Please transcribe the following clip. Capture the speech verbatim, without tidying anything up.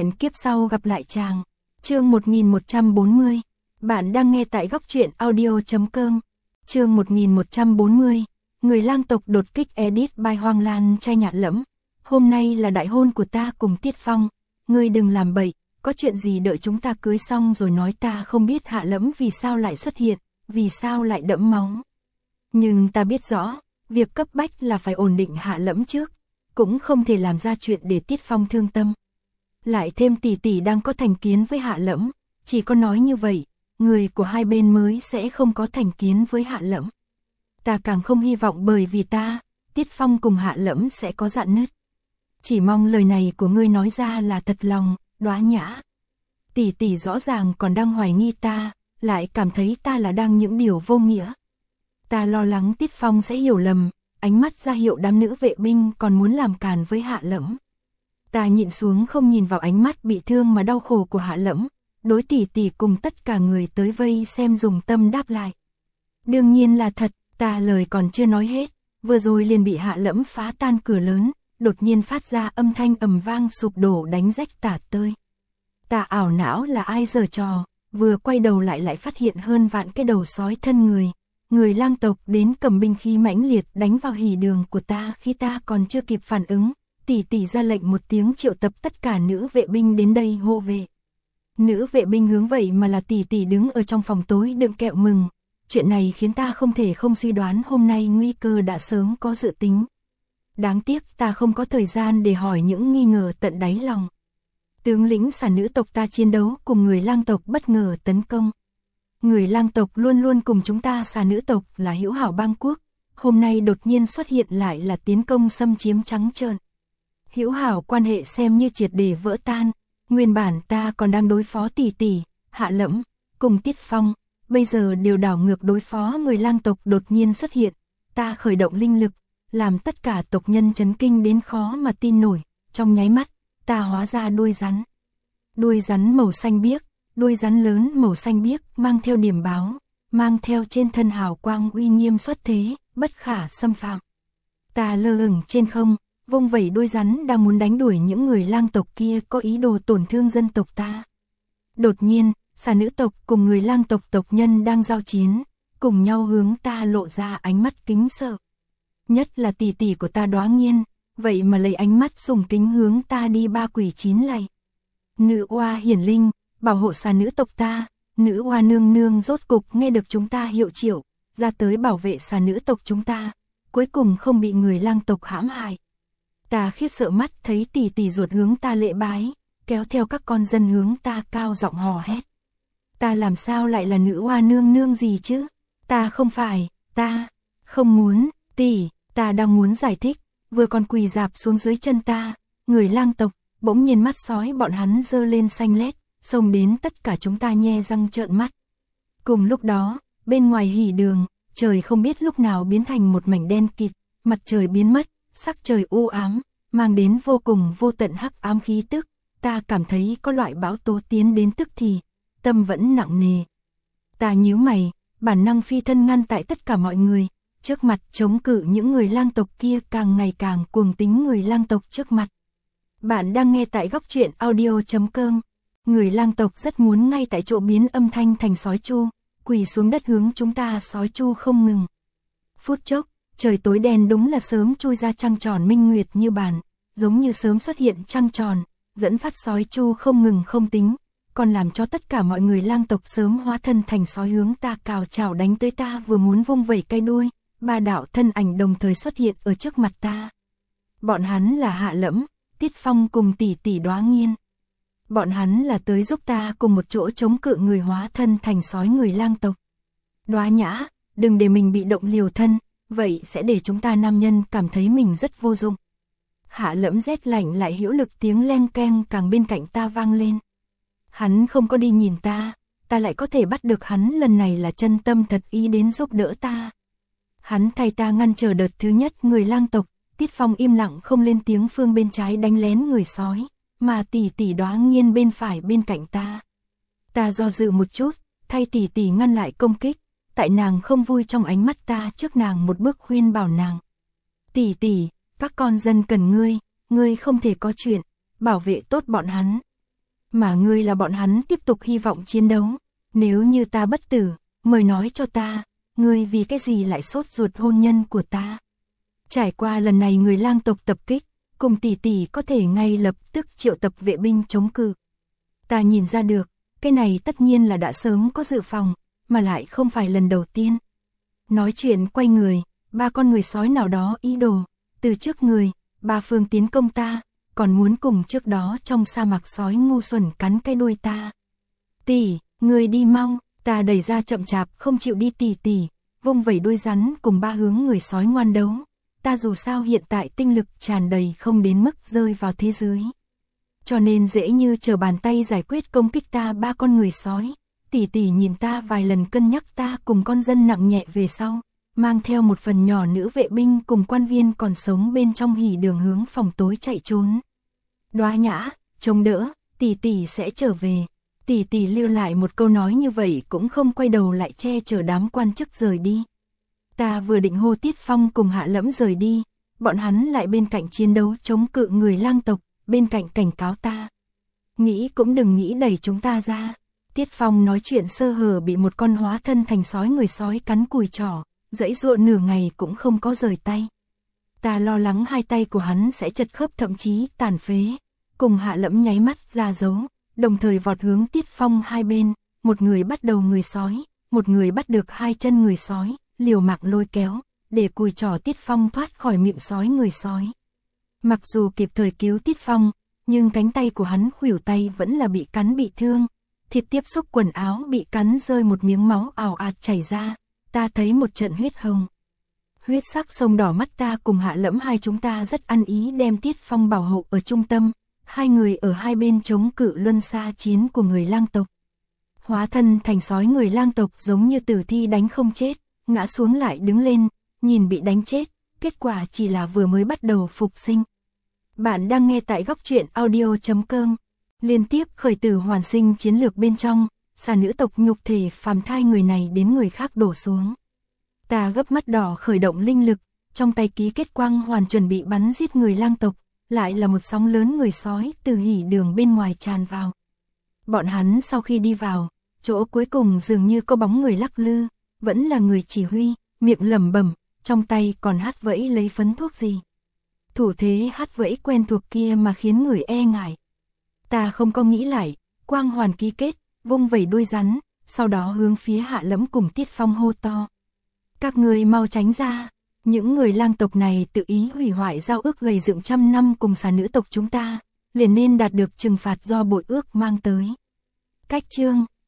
Hẹn kiếp sau gặp lại chàng. Chương một nghìn một trăm bốn mươi. Bạn đang nghe tại góc truyện audio chấm com. Chương một nghìn một trăm bốn mươi. Người lang tộc đột kích edit by Hoang Lan Trai Nhạt Lẫm. Hôm nay là đại hôn của ta cùng Tiết Phong. Ngươi đừng làm bậy, có chuyện gì đợi chúng ta cưới xong rồi nói. Ta không biết Hạ Lẫm vì sao lại xuất hiện, vì sao lại đẫm máu. Nhưng ta biết rõ, việc cấp bách là phải ổn định Hạ Lẫm trước, cũng không thể làm ra chuyện để Tiết Phong thương tâm. Lại thêm tỷ tỷ đang có thành kiến với Hạ Lẫm, chỉ có nói như vậy, người của hai bên mới sẽ không có thành kiến với Hạ Lẫm. Ta càng không hy vọng bởi vì ta, Tiết Phong cùng Hạ Lẫm sẽ có rạn nứt. Chỉ mong lời này của ngươi nói ra là thật lòng, Đóa Nhã. Tỷ tỷ rõ ràng còn đang hoài nghi ta, lại cảm thấy ta là đang những điều vô nghĩa. Ta lo lắng Tiết Phong sẽ hiểu lầm, ánh mắt ra hiệu đám nữ vệ binh còn muốn làm càn với Hạ Lẫm. Ta nhịn xuống không nhìn vào ánh mắt bị thương mà đau khổ của Hạ Lẫm, đối tỷ tỷ cùng tất cả người tới vây xem dùng tâm đáp lại. Đương nhiên là thật, ta lời còn chưa nói hết, vừa rồi liền bị Hạ Lẫm phá tan cửa lớn, đột nhiên phát ra âm thanh ầm vang sụp đổ đánh rách tả tơi. Ta ảo não là ai giở trò, vừa quay đầu lại lại phát hiện hơn vạn cái đầu sói thân người. Người lang tộc đến cầm binh khí mãnh liệt đánh vào hỉ đường của ta. Khi ta còn chưa kịp phản ứng, tỷ tỷ ra lệnh một tiếng triệu tập tất cả nữ vệ binh đến đây hộ vệ. Nữ vệ binh hướng vậy mà là tỷ tỷ đứng ở trong phòng tối đựng kẹo mừng. Chuyện này khiến ta không thể không suy đoán hôm nay nguy cơ đã sớm có dự tính. Đáng tiếc ta không có thời gian để hỏi những nghi ngờ tận đáy lòng. Tướng lĩnh xà nữ tộc ta chiến đấu cùng người lang tộc bất ngờ tấn công. Người lang tộc luôn luôn cùng chúng ta xà nữ tộc là hữu hảo bang quốc, hôm nay đột nhiên xuất hiện lại là tiến công xâm chiếm trắng trợn. Hữu hảo quan hệ xem như triệt để vỡ tan, nguyên bản ta còn đang đối phó tỷ tỷ, Hạ Lẫm, cùng Tiết Phong, bây giờ đều đảo ngược đối phó người lang tộc đột nhiên xuất hiện, ta khởi động linh lực, làm tất cả tộc nhân chấn kinh đến khó mà tin nổi, trong nháy mắt, ta hóa ra đuôi rắn. Đuôi rắn màu xanh biếc, đuôi rắn lớn màu xanh biếc mang theo điểm báo, mang theo trên thân hào quang uy nghiêm xuất thế, bất khả xâm phạm. Ta lơ lửng trên không, vung vẩy đuôi rắn đang muốn đánh đuổi những người lang tộc kia có ý đồ tổn thương dân tộc ta. Đột nhiên, xà nữ tộc cùng người lang tộc tộc nhân đang giao chiến, cùng nhau hướng ta lộ ra ánh mắt kính sợ. Nhất là tỷ tỷ của ta Đóa Nghiên, vậy mà lấy ánh mắt sùng kính hướng ta đi ba quỷ chín lạy. Nữ oa hiển linh, bảo hộ xà nữ tộc ta, nữ oa nương nương rốt cục nghe được chúng ta hiệu triệu, ra tới bảo vệ xà nữ tộc chúng ta, cuối cùng không bị người lang tộc hãm hại. Ta khiếp sợ mắt thấy tỷ tỷ ruột hướng ta lễ bái, kéo theo các con dân hướng ta cao giọng hò hét. Ta làm sao lại là nữ oa nương nương gì chứ? Ta không phải, ta không muốn, tỷ, ta đang muốn giải thích, vừa còn quỳ dạp xuống dưới chân ta, người lang tộc, bỗng nhiên mắt sói bọn hắn giơ lên xanh lét, xông đến tất cả chúng ta nhe răng trợn mắt. Cùng lúc đó, bên ngoài hỉ đường, trời không biết lúc nào biến thành một mảnh đen kịt, mặt trời biến mất, sắc trời u ám, mang đến vô cùng vô tận hắc ám khí tức, ta cảm thấy có loại bão tố tiến đến tức thì, tâm vẫn nặng nề. Ta nhíu mày, bản năng phi thân ngăn tại tất cả mọi người, trước mặt chống cự những người lang tộc kia càng ngày càng cuồng tính người lang tộc trước mặt. Bạn đang nghe tại góc truyện audio chấm com. Người lang tộc rất muốn ngay tại chỗ biến âm thanh thành sói chu, quỳ xuống đất hướng chúng ta sói chu không ngừng. Phút chốc, trời tối đen đúng là sớm chui ra trăng tròn minh nguyệt như bàn, giống như sớm xuất hiện trăng tròn, dẫn phát sói chu không ngừng không tính, còn làm cho tất cả mọi người lang tộc sớm hóa thân thành sói hướng ta cào chào đánh tới. Ta vừa muốn vung vẩy cây đuôi, ba đạo thân ảnh đồng thời xuất hiện ở trước mặt ta. Bọn hắn là Hạ Lẫm, Tiết Phong cùng tỷ tỷ Đóa Nghiên. Bọn hắn là tới giúp ta cùng một chỗ chống cự người hóa thân thành sói người lang tộc. Đóa Nhã, đừng để mình bị động liều thân, vậy sẽ để chúng ta nam nhân cảm thấy mình rất vô dụng. Hạ Lẫm rét lạnh lại hữu lực tiếng leng keng càng bên cạnh ta vang lên. Hắn không có đi nhìn ta, ta lại có thể bắt được hắn, lần này là chân tâm thật ý đến giúp đỡ ta. Hắn thay ta ngăn trở đợt thứ nhất người lang tộc, Tiết Phong im lặng không lên tiếng phương bên trái đánh lén người sói, mà tỷ tỷ Đóa Nghiên bên phải bên cạnh ta. Ta do dự một chút, thay tỷ tỷ ngăn lại công kích, tại nàng không vui trong ánh mắt ta trước nàng một bước khuyên bảo nàng. Tỷ tỷ, các con dân cần ngươi, ngươi không thể có chuyện, bảo vệ tốt bọn hắn. mà ngươi là bọn hắn tiếp tục hy vọng chiến đấu. Nếu như ta bất tử, mời nói cho ta, ngươi vì cái gì lại sốt ruột hôn nhân của ta? Trải qua lần này người lang tộc tập kích, cùng tỷ tỷ có thể ngay lập tức triệu tập vệ binh chống cự. Ta nhìn ra được, cái này tất nhiên là đã sớm có dự phòng, mà lại không phải lần đầu tiên. Nói chuyện quay người, ba con người sói nào đó ý đồ, từ trước người, ba phương tiến công ta, còn muốn cùng trước đó trong sa mạc sói ngu xuẩn cắn cái đuôi ta. Tỷ, người đi mau, ta đẩy ra chậm chạp không chịu đi tỷ tỷ, vung vẩy đuôi rắn cùng ba hướng người sói ngoan đấu. Ta dù sao hiện tại tinh lực tràn đầy không đến mức rơi vào thế giới. Cho nên dễ như trở bàn tay giải quyết công kích ta ba con người sói. Tỷ tỷ nhìn ta vài lần cân nhắc ta cùng con dân nặng nhẹ về sau, mang theo một phần nhỏ nữ vệ binh cùng quan viên còn sống bên trong hỉ đường hướng phòng tối chạy trốn. Đoá Nhã, chống đỡ, tỷ tỷ sẽ trở về. Tỷ tỷ lưu lại một câu nói như vậy cũng không quay đầu lại che chở đám quan chức rời đi. Ta vừa định hô Tiết Phong cùng Hạ Lẫm rời đi, bọn hắn lại bên cạnh chiến đấu chống cự người lang tộc, bên cạnh cảnh cáo ta. Nghĩ cũng đừng nghĩ đẩy chúng ta ra. Tiết Phong nói chuyện sơ hở bị một con hóa thân thành sói người sói cắn cùi trỏ, giãy giụa nửa ngày cũng không có rời tay. Ta lo lắng hai tay của hắn sẽ chật khớp thậm chí tàn phế, cùng Hạ Lẫm nháy mắt ra dấu, đồng thời vọt hướng Tiết Phong hai bên, một người bắt đầu người sói, một người bắt được hai chân người sói, liều mạng lôi kéo, để cùi trỏ Tiết Phong thoát khỏi miệng sói người sói. Mặc dù kịp thời cứu Tiết Phong, nhưng cánh tay của hắn khuỷu tay vẫn là bị cắn bị thương, thịt tiếp xúc quần áo bị cắn rơi một miếng máu ào ạt chảy ra, ta thấy một trận huyết hồng. Huyết sắc sông đỏ mắt ta cùng Hạ Lẫm hai chúng ta rất ăn ý đem Tiết Phong bảo hộ ở trung tâm, hai người ở hai bên chống cự luân xa chiến của người lang tộc. Hóa thân thành sói người lang tộc giống như tử thi đánh không chết, ngã xuống lại đứng lên, nhìn bị đánh chết, kết quả chỉ là vừa mới bắt đầu phục sinh. Bạn đang nghe tại góc truyện audio chấm com. Liên tiếp khởi tử hoàn sinh chiến lược bên trong, xà nữ tộc nhục thể phàm thai người này đến người khác đổ xuống. Ta gấp mắt đỏ khởi động linh lực, trong tay ký kết quang hoàn chuẩn bị bắn giết người lang tộc, lại là một sóng lớn người sói từ hỉ đường bên ngoài tràn vào. Bọn hắn sau khi đi vào, chỗ cuối cùng dường như có bóng người lắc lư, vẫn là người chỉ huy, miệng lẩm bẩm, trong tay còn hát vẫy lấy phấn thuốc gì. Thủ thế hát vẫy quen thuộc kia mà khiến người e ngại. Ta không có nghĩ lại, quang hoàn ký kết, vung vẩy đuôi rắn, sau đó hướng phía Hạ Lẫm cùng Tiết Phong hô to. Các người mau tránh ra, những người lang tộc này tự ý hủy hoại giao ước gầy dựng trăm năm cùng xà nữ tộc chúng ta, liền nên đạt được trừng phạt do bội ước mang tới. Cách chương